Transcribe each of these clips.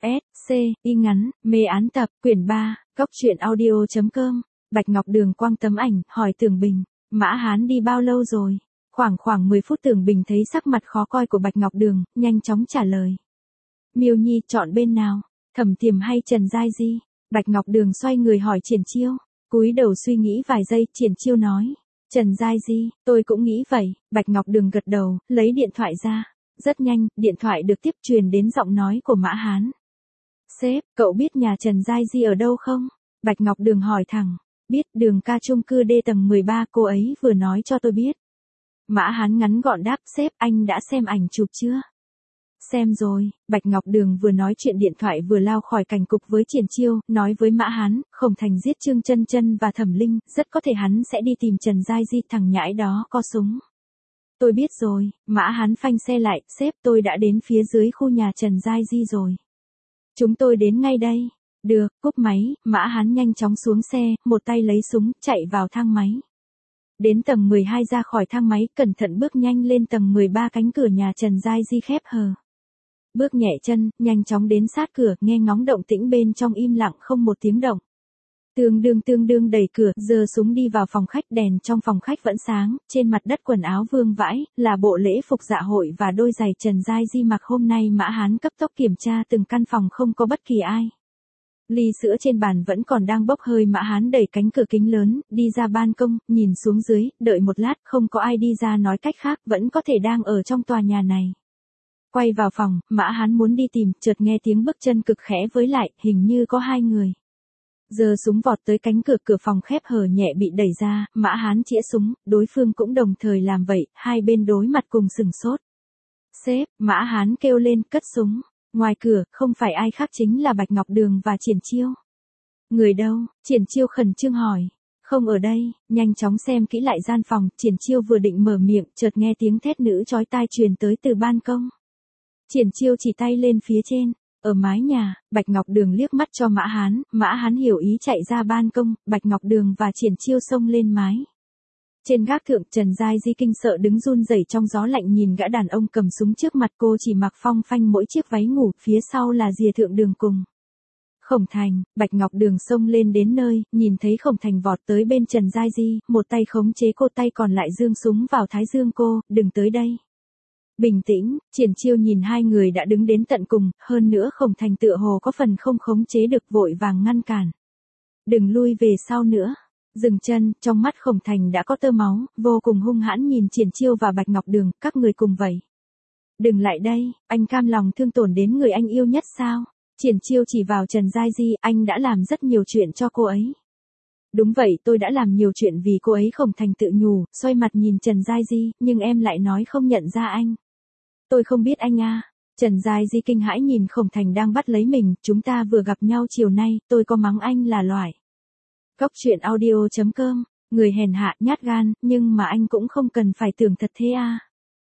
S, C, y ngắn, mê án tập, quyển 3, góc truyện audio.com, Bạch Ngọc Đường quăng tấm ảnh, hỏi Tưởng Bình, Mã Hán đi bao lâu rồi? Khoảng 10 phút. Tưởng Bình thấy sắc mặt khó coi của Bạch Ngọc Đường, nhanh chóng trả lời. Miêu Nhi chọn bên nào? Thẩm Tiềm hay Trần Giai Di? Bạch Ngọc Đường xoay người hỏi Triển Chiêu, cúi đầu suy nghĩ vài giây, Triển Chiêu nói. Trần Giai Di, tôi cũng nghĩ vậy. Bạch Ngọc Đường gật đầu, lấy điện thoại ra. Rất nhanh, điện thoại được tiếp truyền đến giọng nói của Mã Hán. Sếp, cậu biết nhà Trần Giai Di ở đâu không? Bạch Ngọc Đường hỏi thẳng. Biết, đường Ca chung cư D tầng 13, cô ấy vừa nói cho tôi biết. Mã Hán ngắn gọn đáp, sếp, anh đã xem ảnh chụp chưa? Xem rồi. Bạch Ngọc Đường vừa nói chuyện điện thoại vừa lao khỏi cảnh cục với Triển Chiêu, nói với Mã Hán, Khổng Thành giết Trương Chân Chân và Thẩm Linh, rất có thể hắn sẽ đi tìm Trần Giai Di, thằng nhãi đó có súng. Tôi biết rồi. Mã Hán phanh xe lại, sếp, tôi đã đến phía dưới khu nhà Trần Giai Di rồi. Chúng tôi đến ngay đây. Được, cúp máy. Mã Hán nhanh chóng xuống xe, một tay lấy súng, chạy vào thang máy. Đến tầng 12 ra khỏi thang máy, cẩn thận bước nhanh lên tầng 13, cánh cửa nhà Trần Giai Di khép hờ. Bước nhẹ chân, nhanh chóng đến sát cửa, nghe ngóng động tĩnh bên trong im lặng không một tiếng động. Tương đương đẩy cửa, giơ súng đi vào phòng khách, đèn trong phòng khách vẫn sáng, trên mặt đất quần áo vương vãi, là bộ lễ phục dạ hội và đôi giày Trần Giai Di mặc hôm nay. Mã Hán cấp tốc kiểm tra từng căn phòng, không có bất kỳ ai. Ly sữa trên bàn vẫn còn đang bốc hơi. Mã Hán đẩy cánh cửa kính lớn, đi ra ban công, nhìn xuống dưới, đợi một lát, không có ai đi ra, nói cách khác, vẫn có thể đang ở trong tòa nhà này. Quay vào phòng, Mã Hán muốn đi tìm, chợt nghe tiếng bước chân cực khẽ với lại, hình như có hai người. Giơ súng vọt tới cánh cửa, cửa phòng khép hờ nhẹ bị đẩy ra, Mã Hán chĩa súng, đối phương cũng đồng thời làm vậy, hai bên đối mặt cùng sửng sốt. Sếp, Mã Hán kêu lên, cất súng. Ngoài cửa, không phải ai khác chính là Bạch Ngọc Đường và Triển Chiêu. Người đâu? Triển Chiêu khẩn trương hỏi. Không ở đây. Nhanh chóng xem kỹ lại gian phòng, Triển Chiêu vừa định mở miệng, chợt nghe tiếng thét nữ chói tai truyền tới từ ban công. Triển Chiêu chỉ tay lên phía trên. Ở mái nhà. Bạch Ngọc Đường liếc mắt cho Mã Hán. Mã Hán hiểu ý chạy ra ban công, Bạch Ngọc Đường và Triển Chiêu xông lên mái. Trên gác thượng, Trần Giai Di kinh sợ đứng run rẩy trong gió lạnh nhìn gã đàn ông cầm súng trước mặt, cô chỉ mặc phong phanh mỗi chiếc váy ngủ, phía sau là rìa thượng đường cùng. Khổng Thành. Bạch Ngọc Đường xông lên đến nơi, nhìn thấy Khổng Thành vọt tới bên Trần Giai Di, một tay khống chế cô, tay còn lại giương súng vào thái dương cô, đừng tới đây. Bình tĩnh. Triển Chiêu nhìn hai người đã đứng đến tận cùng, hơn nữa Khổng Thành tựa hồ có phần không khống chế được, vội vàng ngăn cản. Đừng lui về sau nữa. Dừng chân, trong mắt Khổng Thành đã có tơ máu, vô cùng hung hãn nhìn Triển Chiêu và Bạch Ngọc Đường, các người cùng vậy. Đừng lại đây, anh cam lòng thương tổn đến người anh yêu nhất sao? Triển Chiêu chỉ vào Trần Giai Di, anh đã làm rất nhiều chuyện cho cô ấy. Đúng vậy, tôi đã làm nhiều chuyện vì cô ấy. Khổng Thành tự nhủ, xoay mặt nhìn Trần Giai Di, nhưng em lại nói không nhận ra anh. Tôi không biết anh à. Trần Giai Di kinh hãi nhìn Khổng Thành đang bắt lấy mình, chúng ta vừa gặp nhau chiều nay, tôi có mắng anh là loại. Góc truyện audio.com, người hèn hạ nhát gan, nhưng mà anh cũng không cần phải tưởng thật thế à.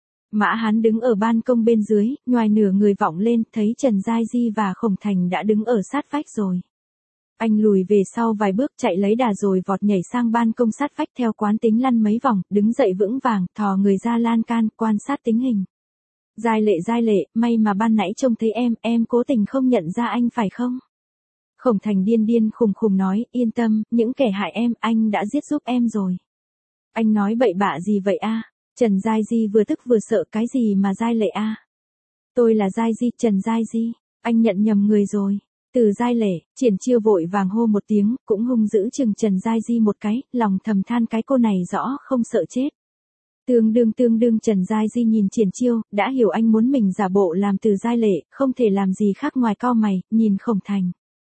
Mã Hán đứng ở ban công bên dưới, nhoài nửa người vọng lên, thấy Trần Giai Di và Khổng Thành đã đứng ở sát vách rồi. Anh lùi về sau vài bước, chạy lấy đà rồi vọt nhảy sang ban công sát vách, theo quán tính lăn mấy vòng, đứng dậy vững vàng, thò người ra lan can, quan sát tình hình. Giai Lệ, may mà ban nãy trông thấy em cố tình không nhận ra anh phải không? Khổng Thành điên khùng nói, yên tâm, những kẻ hại em, anh đã giết giúp em rồi. Anh nói bậy bạ gì vậy a? Trần Giai Di vừa tức vừa sợ, cái gì mà Giai Lệ a? Tôi là Giai Di, Trần Giai Di, anh nhận nhầm người rồi. Từ Giai Lệ. Triển Chiêu vội vàng hô một tiếng, cũng hung dữ chừng Trần Giai Di một cái, lòng thầm than cái cô này rõ không sợ chết. Tương đương Trần Giai Di nhìn Triển Chiêu, đã hiểu anh muốn mình giả bộ làm Từ Giai Lệ, không thể làm gì khác ngoài cau mày, nhìn Khổng Thành.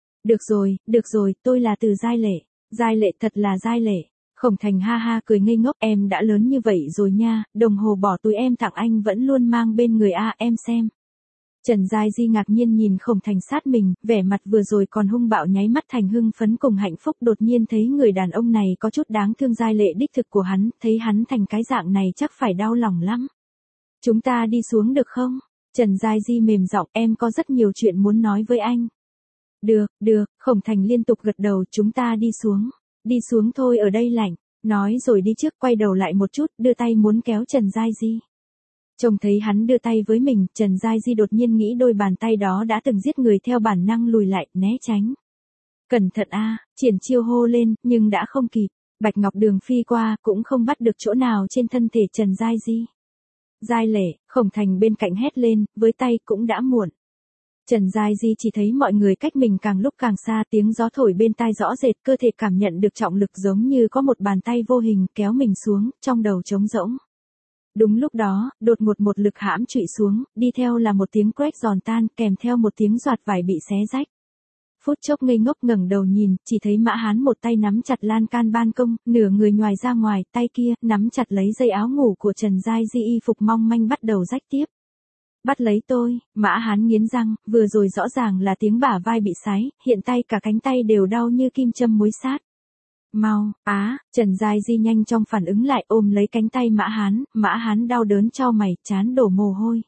Được rồi, tôi là Từ Giai Lệ. Giai Lệ, thật là Giai Lệ. Khổng Thành ha ha cười ngây ngốc, em đã lớn như vậy rồi nha, đồng hồ bỏ túi em tặng anh vẫn luôn mang bên người a, em xem. Trần Giai Di ngạc nhiên nhìn Khổng Thành sát mình, vẻ mặt vừa rồi còn hung bạo nháy mắt thành hưng phấn cùng hạnh phúc, đột nhiên thấy người đàn ông này có chút đáng thương. Giai Lệ đích thực của hắn, thấy hắn thành cái dạng này chắc phải đau lòng lắm. Chúng ta đi xuống được không? Trần Giai Di mềm giọng, em có rất nhiều chuyện muốn nói với anh. Được, Khổng Thành liên tục gật đầu, chúng ta đi xuống. Đi xuống thôi, ở đây lạnh. Nói rồi đi trước, quay đầu lại một chút, đưa tay muốn kéo Trần Giai Di. Trông thấy hắn đưa tay với mình, Trần Giai Di đột nhiên nghĩ đôi bàn tay đó đã từng giết người, theo bản năng lùi lại, né tránh. Cẩn thận a, Triển Chiêu hô lên, nhưng đã không kịp. Bạch Ngọc Đường phi qua, cũng không bắt được chỗ nào trên thân thể Trần Giai Di. Giai Lệ, Khổng Thành bên cạnh hét lên, với tay cũng đã muộn. Trần Giai Di chỉ thấy mọi người cách mình càng lúc càng xa, tiếng gió thổi bên tai rõ rệt, cơ thể cảm nhận được trọng lực giống như có một bàn tay vô hình kéo mình xuống, trong đầu trống rỗng. Đúng lúc đó, đột ngột một lực hãm trụy xuống, đi theo là một tiếng crack giòn tan, kèm theo một tiếng doạt vải bị xé rách. Phút chốc ngây ngốc ngẩng đầu nhìn, chỉ thấy Mã Hán một tay nắm chặt lan can ban công, nửa người ngoài ra ngoài, tay kia nắm chặt lấy dây áo ngủ của Trần Giai Di, y phục mong manh bắt đầu rách tiếp. Bắt lấy tôi, Mã Hán nghiến răng, vừa rồi rõ ràng là tiếng bả vai bị sái, hiện tay cả cánh tay đều đau như kim châm muối sát. Mau, Trần Giai Di nhanh trong phản ứng lại, ôm lấy cánh tay Mã Hán đau đớn chau mày, trán đổ mồ hôi.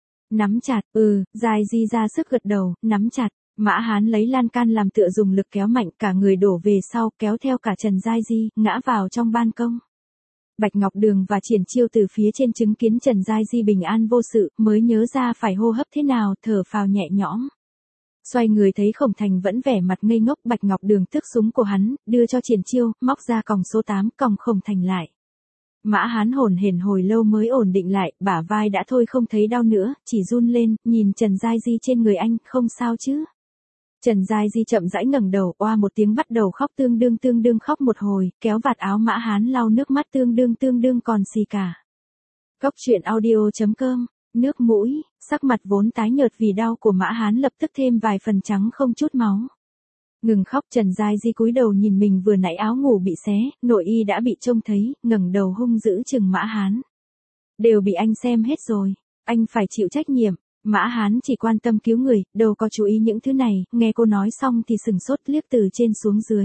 Nắm chặt, Giai Di ra sức gật đầu, nắm chặt. Mã Hán lấy lan can làm tựa, dùng lực kéo mạnh, cả người đổ về sau, kéo theo cả Trần Giai Di, ngã vào trong ban công. Bạch Ngọc Đường và Triển Chiêu từ phía trên chứng kiến Trần Giai Di bình an vô sự, mới nhớ ra phải hô hấp thế nào, thở phào nhẹ nhõm. Xoay người thấy Khổng Thành vẫn vẻ mặt ngây ngốc, Bạch Ngọc Đường tước súng của hắn, đưa cho Triển Chiêu, móc ra còng số 8, còng Khổng Thành lại. Mã Hán hổn hển hồi lâu mới ổn định lại, bả vai đã thôi không thấy đau nữa, chỉ run lên, nhìn Trần Giai Di trên người anh, không sao chứ? Trần Giai Di chậm rãi ngẩng đầu, oa một tiếng bắt đầu khóc, tương đương khóc một hồi, kéo vạt áo Mã Hán lau nước mắt, tương đương còn xì cả. Cốc truyện audio.com, nước mũi, sắc mặt vốn tái nhợt vì đau của Mã Hán lập tức thêm vài phần trắng không chút máu. Ngừng khóc, Trần Giai Di cúi đầu nhìn mình vừa nãy áo ngủ bị xé, nội y đã bị trông thấy, ngẩng đầu hung dữ chừng Mã Hán. Đều bị anh xem hết rồi, anh phải chịu trách nhiệm. Mã Hán chỉ quan tâm cứu người, đâu có chú ý những thứ này, nghe cô nói xong thì sừng sốt, liếc từ trên xuống dưới.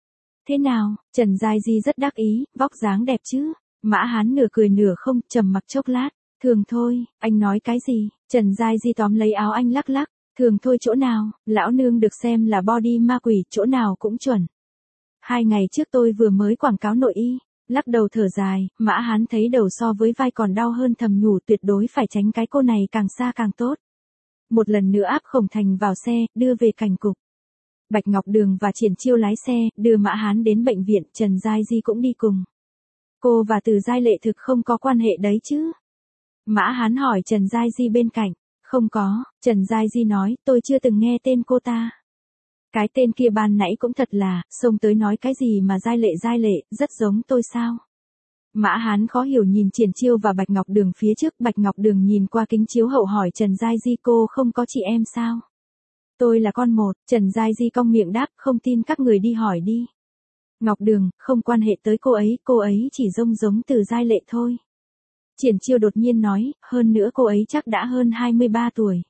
Thế nào, Trần Giai Di rất đắc ý, vóc dáng đẹp chứ? Mã Hán nửa cười nửa không, trầm mặc chốc lát. Thường thôi, anh nói cái gì? Trần Giai Di tóm lấy áo anh lắc lắc. Thường thôi chỗ nào, lão nương được xem là body ma quỷ, chỗ nào cũng chuẩn. 2 ngày trước tôi vừa mới quảng cáo nội y. Lắc đầu thở dài, Mã Hán thấy đầu so với vai còn đau hơn, thầm nhủ tuyệt đối phải tránh cái cô này càng xa càng tốt. Một lần nữa áp Khổng Thành vào xe, đưa về cảnh cục. Bạch Ngọc Đường và Triển Chiêu lái xe, đưa Mã Hán đến bệnh viện, Trần Giai Di cũng đi cùng. Cô và Từ Giai Lệ thực không có quan hệ đấy chứ? Mã Hán hỏi Trần Giai Di bên cạnh. Không có, Trần Giai Di nói, tôi chưa từng nghe tên cô ta. Cái tên kia ban nãy cũng thật là, xông tới nói cái gì mà Giai Lệ, rất giống tôi sao? Mã Hán khó hiểu nhìn Triển Chiêu và Bạch Ngọc Đường phía trước, Bạch Ngọc Đường nhìn qua kính chiếu hậu hỏi Trần Giai Di, cô không có chị em sao? Tôi là con một, Trần Giai Di cong miệng đáp, không tin các người đi hỏi đi. Ngọc Đường, không quan hệ tới cô ấy chỉ giống Từ Giai Lệ thôi. Triển Chiêu đột nhiên nói, hơn nữa cô ấy chắc đã hơn 23 tuổi.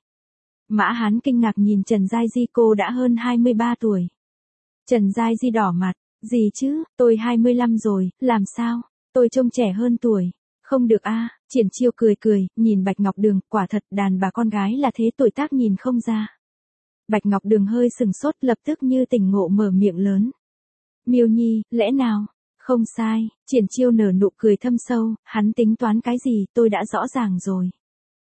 Mã Hán kinh ngạc nhìn Trần Giai Di, cô đã hơn 23 tuổi. Trần Giai Di đỏ mặt, gì chứ, tôi 25 rồi, làm sao, tôi trông trẻ hơn tuổi. Không được a. Triển Chiêu cười, nhìn Bạch Ngọc Đường, quả thật đàn bà con gái là thế, tuổi tác nhìn không ra. Bạch Ngọc Đường hơi sừng sốt, lập tức như tỉnh ngộ mở miệng lớn. Miêu Nhi, lẽ nào? Không sai, Triển Chiêu nở nụ cười thâm sâu, hắn tính toán cái gì, tôi đã rõ ràng rồi.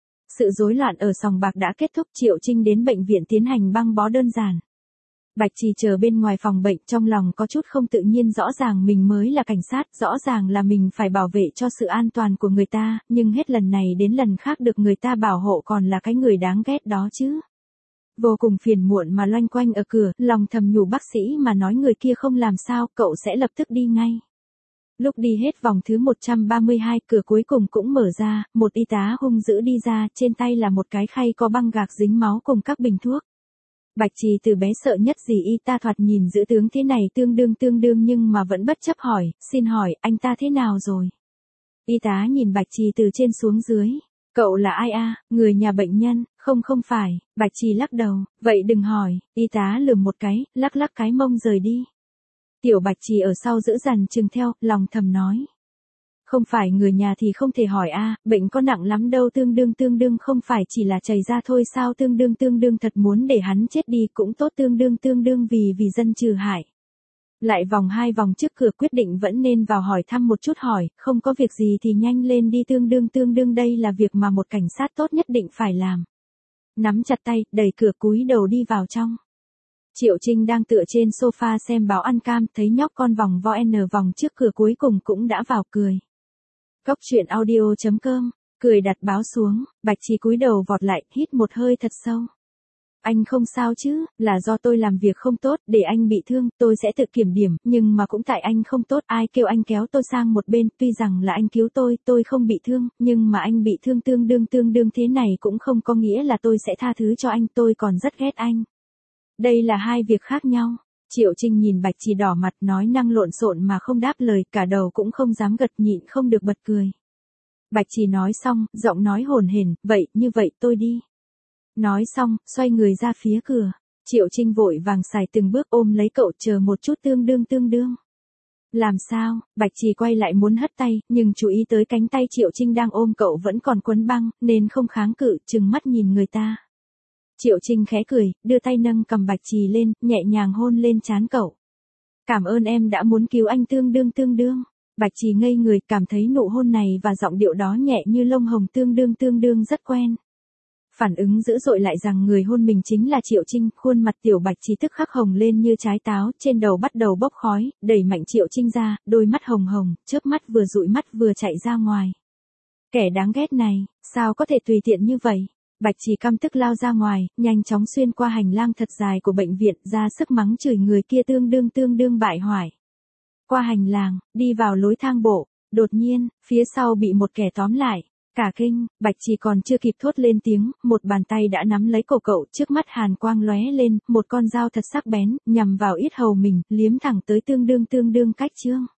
Sự rối loạn ở sòng bạc đã kết thúc, Triệu Trinh đến bệnh viện tiến hành băng bó đơn giản. Bạch Trì chờ bên ngoài phòng bệnh, trong lòng có chút không tự nhiên, rõ ràng mình mới là cảnh sát, rõ ràng là mình phải bảo vệ cho sự an toàn của người ta, nhưng hết lần này đến lần khác được người ta bảo hộ còn là cái người đáng ghét đó chứ. Vô cùng phiền muộn mà loanh quanh ở cửa, lòng thầm nhủ bác sĩ mà nói người kia không làm sao, cậu sẽ lập tức đi ngay. Lúc đi hết vòng thứ 132, cửa cuối cùng cũng mở ra, một y tá hung dữ đi ra, trên tay là một cái khay có băng gạc dính máu cùng các bình thuốc. Bạch Trì từ bé sợ nhất gì y ta, thoạt nhìn dữ tướng thế này tương đương nhưng mà vẫn bất chấp hỏi, xin hỏi, anh ta thế nào rồi? Y tá nhìn Bạch Trì từ trên xuống dưới. Cậu là ai a? Người nhà bệnh nhân, không phải, Bạch Trì lắc đầu, vậy đừng hỏi, y tá lườm một cái, lắc cái mông rời đi. Tiểu Bạch Trì ở sau giữ dằn chừng theo, lòng thầm nói. Không phải người nhà thì không thể hỏi a, bệnh có nặng lắm đâu, tương đương không phải chỉ là chảy ra thôi sao, tương đương thật muốn để hắn chết đi cũng tốt, tương đương vì dân trừ hại. Lại vòng 2 vòng trước cửa quyết định vẫn nên vào hỏi thăm một chút hỏi, không có việc gì thì nhanh lên đi tương đương đây là việc mà một cảnh sát tốt nhất định phải làm. Nắm chặt tay, đẩy cửa cúi đầu đi vào trong. Triệu Trinh đang tựa trên sofa xem báo ăn cam, thấy nhóc con vòng vo n vòng trước cửa cuối cùng cũng đã vào cười. Cốc truyện audio.com, cười đặt báo xuống, Bạch Trì cúi đầu vọt lại, hít một hơi thật sâu. Anh không sao chứ, là do tôi làm việc không tốt, để anh bị thương, tôi sẽ tự kiểm điểm, nhưng mà cũng tại anh không tốt, ai kêu anh kéo tôi sang một bên, tuy rằng là anh cứu tôi không bị thương, nhưng mà anh bị thương tương đương thế này cũng không có nghĩa là tôi sẽ tha thứ cho anh, tôi còn rất ghét anh. Đây là hai việc khác nhau. Triệu Trinh nhìn Bạch Trì đỏ mặt nói năng lộn xộn mà không đáp lời, cả đầu cũng không dám gật, nhịn không được bật cười. Bạch Trì nói xong, giọng nói hồn hển, vậy, như vậy tôi đi. Nói xong, xoay người ra phía cửa. Triệu Trinh vội vàng xài từng bước ôm lấy cậu, chờ một chút tương đương. Làm sao? Bạch Trì quay lại muốn hất tay, nhưng chú ý tới cánh tay Triệu Trinh đang ôm cậu vẫn còn quấn băng, nên không kháng cự, trừng mắt nhìn người ta. Triệu Trinh khẽ cười, đưa tay nâng cầm Bạch Trì lên, nhẹ nhàng hôn lên trán cậu. Cảm ơn em đã muốn cứu anh tương đương. Bạch Trì ngây người, cảm thấy nụ hôn này và giọng điệu đó nhẹ như lông hồng tương đương rất quen. Phản ứng dữ dội lại rằng người hôn mình chính là Triệu Trinh, khuôn mặt tiểu Bạch Trì tức khắc hồng lên như trái táo, trên đầu bắt đầu bốc khói, đẩy mạnh Triệu Trinh ra, đôi mắt hồng, chớp mắt vừa dụi mắt vừa chạy ra ngoài. Kẻ đáng ghét này, sao có thể tùy tiện như vậy? Bạch Trì căm tức lao ra ngoài, nhanh chóng xuyên qua hành lang thật dài của bệnh viện, ra sức mắng chửi người kia tương đương bại hoại. Qua hành lang, đi vào lối thang bộ, đột nhiên, phía sau bị một kẻ tóm lại. Cả kinh, Bạch Trì còn chưa kịp thốt lên tiếng, một bàn tay đã nắm lấy cổ cậu, trước mắt hàn quang lóe lên, một con dao thật sắc bén, nhằm vào yết hầu mình, liếm thẳng tới tương đương cách chương.